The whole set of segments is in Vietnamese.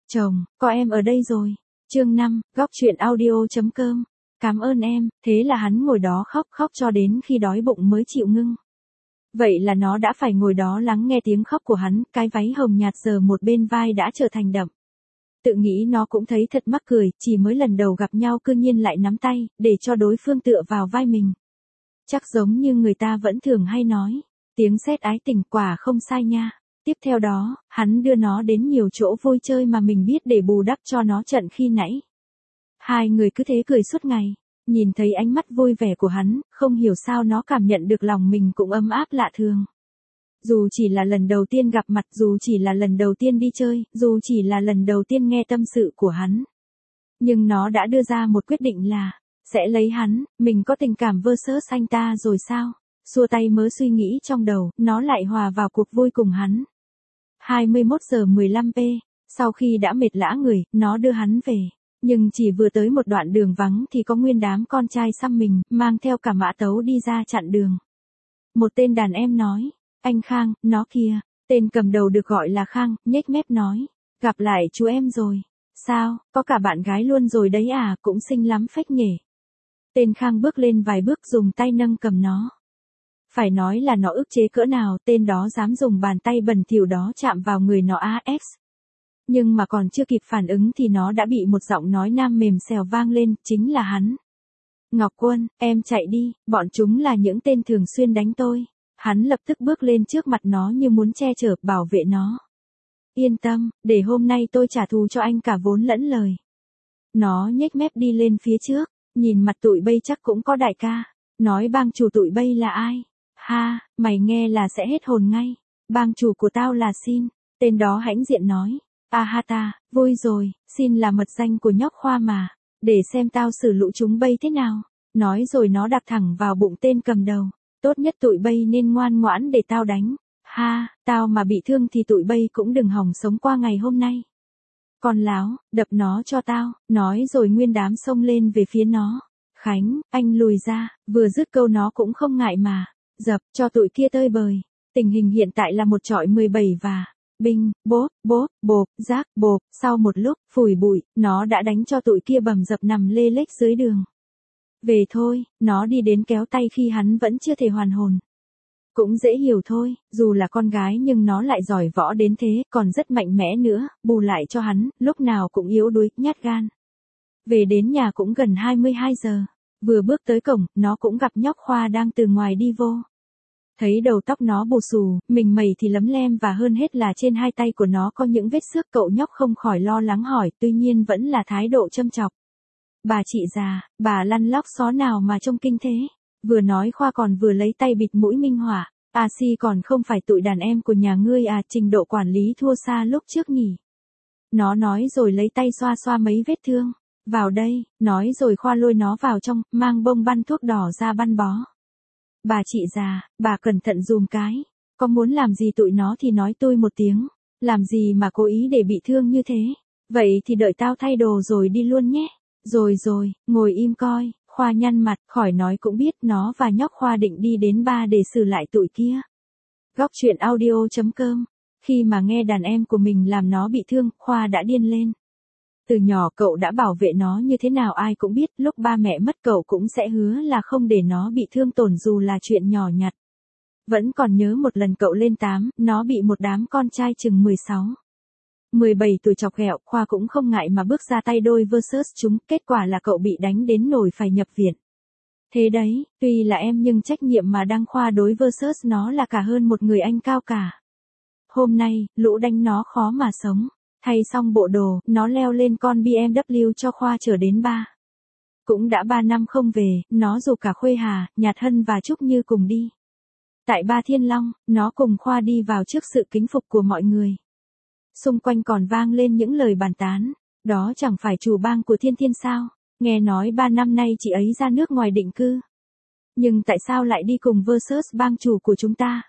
Chồng, có em ở đây rồi. Chương 5, góc truyện audio.com. Cảm ơn em, thế là hắn ngồi đó khóc cho đến khi đói bụng mới chịu ngưng. Vậy là nó đã phải ngồi đó lắng nghe tiếng khóc của hắn, cái váy hồng nhạt giờ một bên vai đã trở thành đậm. Tự nghĩ nó cũng thấy thật mắc cười, chỉ mới lần đầu gặp nhau cư nhiên lại nắm tay, để cho đối phương tựa vào vai mình. Chắc giống như người ta vẫn thường hay nói, tiếng sét ái tình quả không sai nha. Tiếp theo đó, hắn đưa nó đến nhiều chỗ vui chơi mà mình biết để bù đắp cho nó trận khi nãy. Hai người cứ thế cười suốt ngày, nhìn thấy ánh mắt vui vẻ của hắn, không hiểu sao nó cảm nhận được lòng mình cũng ấm áp lạ thường. Dù chỉ là lần đầu tiên gặp mặt, dù chỉ là lần đầu tiên đi chơi, dù chỉ là lần đầu tiên nghe tâm sự của hắn. Nhưng nó đã đưa ra một quyết định là, sẽ lấy hắn, mình có tình cảm versus anh ta rồi sao? Xua tay mớ suy nghĩ trong đầu, nó lại hòa vào cuộc vui cùng hắn. 21 giờ 15 p, sau khi đã mệt lã người, nó đưa hắn về. Nhưng chỉ vừa tới một đoạn đường vắng thì có nguyên đám con trai xăm mình, mang theo cả mã tấu đi ra chặn đường. Một tên đàn em nói, anh Khang, nó kìa, tên cầm đầu được gọi là Khang, nhếch mép nói, gặp lại chú em rồi. Sao, có cả bạn gái luôn rồi đấy à, cũng xinh lắm phách nhỉ. Tên Khang bước lên vài bước dùng tay nâng cầm nó. Phải nói là nó ức chế cỡ nào, tên đó dám dùng bàn tay bẩn thỉu đó chạm vào người nó AX. Nhưng mà còn chưa kịp phản ứng thì nó đã bị một giọng nói nam mềm xèo vang lên, chính là hắn. Ngọc Quân, em chạy đi, bọn chúng là những tên thường xuyên đánh tôi. Hắn lập tức bước lên trước mặt nó như muốn che chở, bảo vệ nó. Yên tâm, để hôm nay tôi trả thù cho anh cả vốn lẫn lời. Nó nhếch mép đi lên phía trước, nhìn mặt tụi bây chắc cũng có đại ca. Nói bang chủ tụi bây là ai? Ha, mày nghe là sẽ hết hồn ngay. Bang chủ của tao là Xin. Tên đó hãnh diện nói. Ta, vui rồi, Xin là mật danh của nhóc Khoa mà. Để xem tao xử lũ chúng bây thế nào. Nói rồi nó đạp thẳng vào bụng tên cầm đầu. Tốt nhất tụi bây nên ngoan ngoãn để tao đánh. Ha, tao mà bị thương thì tụi bây cũng đừng hòng sống qua ngày hôm nay. Con láo, đập nó cho tao. Nói rồi nguyên đám xông lên về phía nó. Khánh, anh lùi ra, vừa dứt câu nó cũng không ngại mà. Dập cho tụi kia tơi bời. Tình hình hiện tại là một chọi 17 và binh, bốp, rác, bộp, sau một lúc, phủi bụi, nó đã đánh cho tụi kia bầm dập nằm lê lết dưới đường. Về thôi, nó đi đến kéo tay khi hắn vẫn chưa thể hoàn hồn. Cũng dễ hiểu thôi, dù là con gái nhưng nó lại giỏi võ đến thế, còn rất mạnh mẽ nữa, bù lại cho hắn, lúc nào cũng yếu đuối, nhát gan. Về đến nhà cũng gần 22 giờ. Vừa bước tới cổng, nó cũng gặp nhóc Khoa đang từ ngoài đi vô. Thấy đầu tóc nó bù xù, mình mẩy thì lấm lem và hơn hết là trên hai tay của nó có những vết xước, cậu nhóc không khỏi lo lắng hỏi, tuy nhiên vẫn là thái độ châm chọc. Bà chị già, bà lăn lóc xó nào mà trông kinh thế? Vừa nói Khoa còn vừa lấy tay bịt mũi minh họa. Si còn không phải tụi đàn em của nhà ngươi à, trình độ quản lý thua xa lúc trước nhỉ? Nó nói rồi lấy tay xoa xoa mấy vết thương. Vào đây, nói rồi Khoa lôi nó vào trong, mang bông băn thuốc đỏ ra băng bó. Bà chị già, bà cẩn thận dùm cái. Có muốn làm gì tụi nó thì nói tôi một tiếng. Làm gì mà cố ý để bị thương như thế. Vậy thì đợi tao thay đồ rồi đi luôn nhé. Rồi, ngồi im coi. Khoa nhăn mặt, khỏi nói cũng biết nó và nhóc Khoa định đi đến ba để xử lại tụi kia. Góc truyện audio.com. Khi mà nghe đàn em của mình làm nó bị thương, Khoa đã điên lên. Từ nhỏ cậu đã bảo vệ nó như thế nào ai cũng biết, lúc ba mẹ mất cậu cũng sẽ hứa là không để nó bị thương tổn dù là chuyện nhỏ nhặt. Vẫn còn nhớ một lần cậu lên 8, nó bị một đám con trai chừng 16. 17 tuổi chọc ghẹo, Khoa cũng không ngại mà bước ra tay đôi versus chúng, kết quả là cậu bị đánh đến nổi phải nhập viện. Thế đấy, tuy là em nhưng trách nhiệm mà đang Khoa đối versus nó là cả hơn một người anh cao cả. Hôm nay, lũ đánh nó khó mà sống. Thay xong bộ đồ, nó leo lên con BMW cho Khoa chở đến ba. Cũng đã 3 năm không về, nó rủ cả Khuê Hà, Nhạt Hân và Trúc Như cùng đi. Tại Ba Thiên Long, nó cùng Khoa đi vào trước sự kính phục của mọi người. Xung quanh còn vang lên những lời bàn tán. Đó chẳng phải chủ bang của Thiên Thiên sao? Nghe nói 3 năm nay chị ấy ra nước ngoài định cư. Nhưng tại sao lại đi cùng versus bang chủ của chúng ta?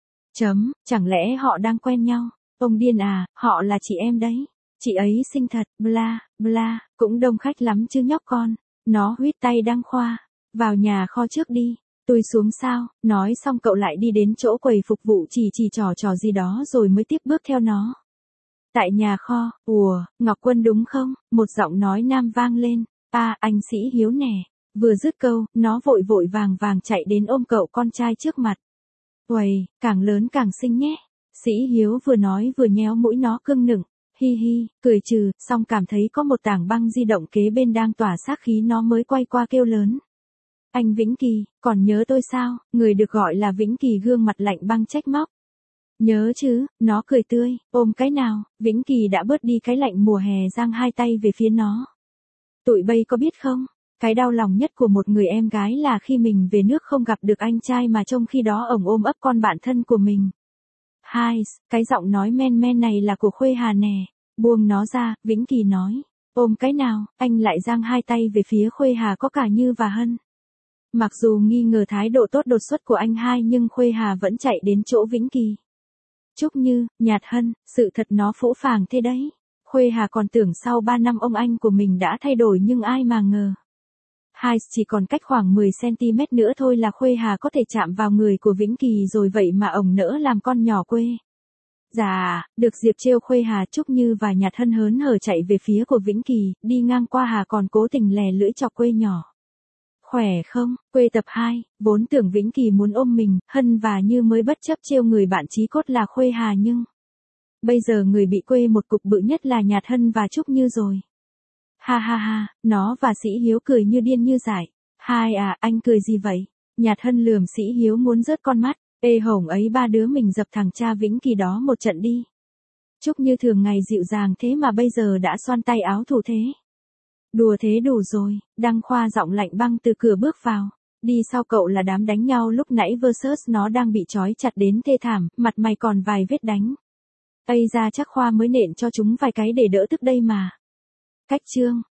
Chẳng lẽ họ đang quen nhau? Ông điên à, họ là chị em đấy. Chị ấy xinh thật, bla, cũng đông khách lắm chứ nhóc con. Nó huýt tay đăng Khoa. Vào nhà kho trước đi. Tôi xuống sao, nói xong cậu lại đi đến chỗ quầy phục vụ chỉ trò gì đó rồi mới tiếp bước theo nó. Tại nhà kho, ùa, Ngọc Quân đúng không? Một giọng nói nam vang lên. Anh Sĩ Hiếu nè. Vừa dứt câu, nó vội vội vàng vàng chạy đến ôm cậu con trai trước mặt. Uầy, càng lớn càng xinh nhé. Sĩ Hiếu vừa nói vừa nhéo mũi nó cưng nựng. Hi hi, cười trừ, xong cảm thấy có một tảng băng di động kế bên đang tỏa sát khí nó mới quay qua kêu lớn. Anh Vĩnh Kỳ, còn nhớ tôi sao? Người được gọi là Vĩnh Kỳ gương mặt lạnh băng trách móc. Nhớ chứ, nó cười tươi, ôm cái nào, Vĩnh Kỳ đã bớt đi cái lạnh mùa hè giang hai tay về phía nó. Tụi bay có biết không, cái đau lòng nhất của một người em gái là khi mình về nước không gặp được anh trai mà trong khi đó ổng ôm ấp con bạn thân của mình. Hai, cái giọng nói men men này là của Khuê Hà nè, buông nó ra, Vĩnh Kỳ nói, ôm cái nào, anh lại giang hai tay về phía Khuê Hà có cả Như và Hân. Mặc dù nghi ngờ thái độ tốt đột xuất của anh hai nhưng Khuê Hà vẫn chạy đến chỗ Vĩnh Kỳ. Trúc Như, Nhạt Hân, sự thật nó phũ phàng thế đấy. Khuê Hà còn tưởng sau 3 năm ông anh của mình đã thay đổi nhưng ai mà ngờ. Hai chỉ còn cách khoảng 10cm nữa thôi là Khuê Hà có thể chạm vào người của Vĩnh Kỳ rồi vậy mà ổng nỡ làm con nhỏ quê. Dạ, được Diệp trêu Khuê Hà Trúc Như và Nhạt Hân hớn hở chạy về phía của Vĩnh Kỳ, đi ngang qua Hà còn cố tình lè lưỡi chọc Quê nhỏ. Khỏe không, Quê tập 2, vốn tưởng Vĩnh Kỳ muốn ôm mình, Hân và Như mới bất chấp trêu người bạn chí cốt là Khuê Hà nhưng bây giờ người bị Quê một cục bự nhất là Nhạt Hân và Trúc Như rồi. Ha ha ha, nó và Sĩ Hiếu cười như điên như dại. Hai anh cười gì vậy? Nhạt Hân lườm Sĩ Hiếu muốn rớt con mắt. Ê hổng ấy ba đứa mình dập thằng cha Vĩnh Kỳ đó một trận đi. Trúc Như thường ngày dịu dàng thế mà bây giờ đã xoăn tay áo thủ thế. Đùa thế đủ rồi, Đăng Khoa giọng lạnh băng từ cửa bước vào. Đi sau cậu là đám đánh nhau lúc nãy versus nó đang bị trói chặt đến thê thảm, mặt mày còn vài vết đánh. Ây ra chắc Khoa mới nện cho chúng vài cái để đỡ tức đây mà. Cách chương